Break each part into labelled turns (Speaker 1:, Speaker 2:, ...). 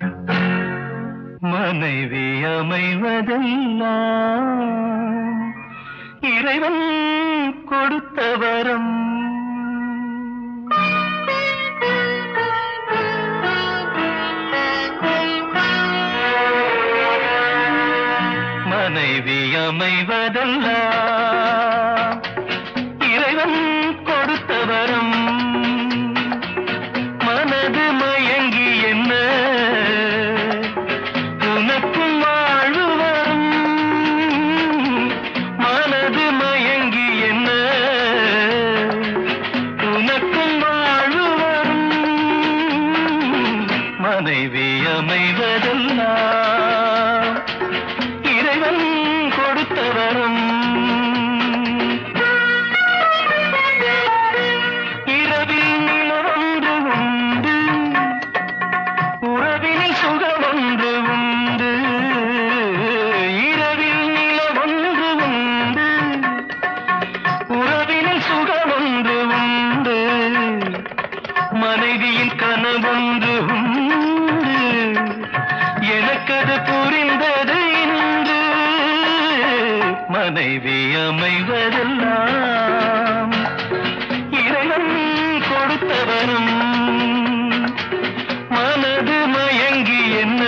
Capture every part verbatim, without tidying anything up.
Speaker 1: மனைவி அமைவதெல்லாம் இறைவன் கொடுத்த வரம். மனைவி அமைவதெல்லாம் இறைவன் கொடுத்த வரம். மனது மயங்கி என்ன உனக்கும் வாழ்வு வரும். மனது மயங்கி என்ன உனக்கும் வாழ்வு வரும். மனைவி அமைவதெல்லாம் இறைவன் கொடுத்த வரம். இரவில் நிலவொன்று உண்டு, உறவினில் சுகமொன்று உண்டு. இரவில் நிலவொன்று உண்டு, உறவினில் சுகமொன்று உண்டு. மனைவியின் கனவொன்று உண்டு, எனக்கது புரிந்தது இன்று. மனைவி அமைவதெல்லாம் இறைவன் கொடுத்த வரம். மனது மயங்கி என்ன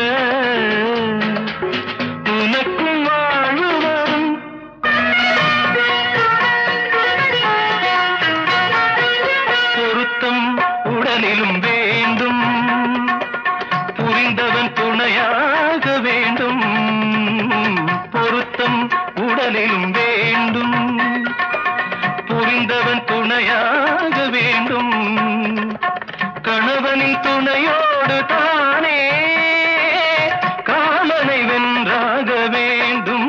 Speaker 1: உனக்கும் வாழ்வு வரும். பொருத்தம் உடலிலும் வேண்டும், புரிந்தவன் துணையாக வேண்டும். பொருத்தம் உடலிலும் வேண்டும், புரிந்தவன் துணையாக வேண்டும். கணவனின் துணையோடு தானே காமனை வென்றாக வேண்டும்.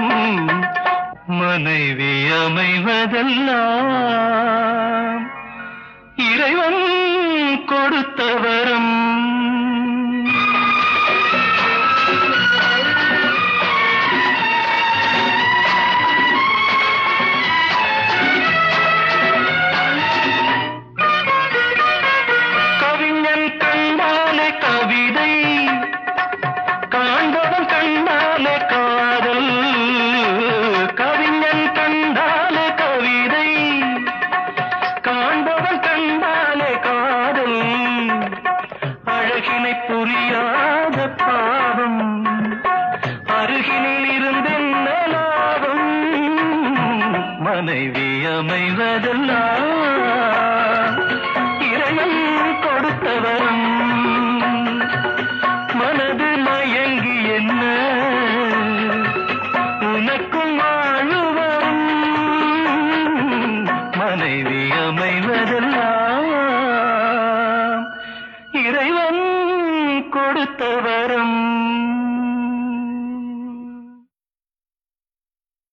Speaker 1: மனைவி அமைவதெல்லாம் இறைவன் கொடுத்த வரம். கவிஞன் கண்டாலே கவிதை, காண்பவன் கண்டாலே காதல். கவிஞன் கண்டாலே கவிதை, காண்பவன் கண்டாலே காதல். அழகினை புரியாத பாவம், அருகினில் இருந்தென்ன லாபம். மனைவி அமைவதெல்லாம் இறைவன் கொடுத்த வரம். மனது மயங்கி என்ன உனக்கும் வாழ்வு வரும். மனைவி அமைவதெல்லாம் இறைவன் கொடுத்த வரம்.